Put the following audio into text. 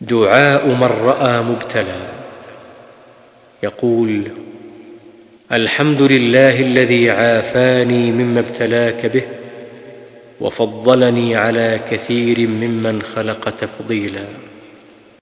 دعاء من رأى مبتلى، يقول: الحمد لله الذي عافاني مما ابتلاك به وفضلني على كثير ممن خلق تفضيلا.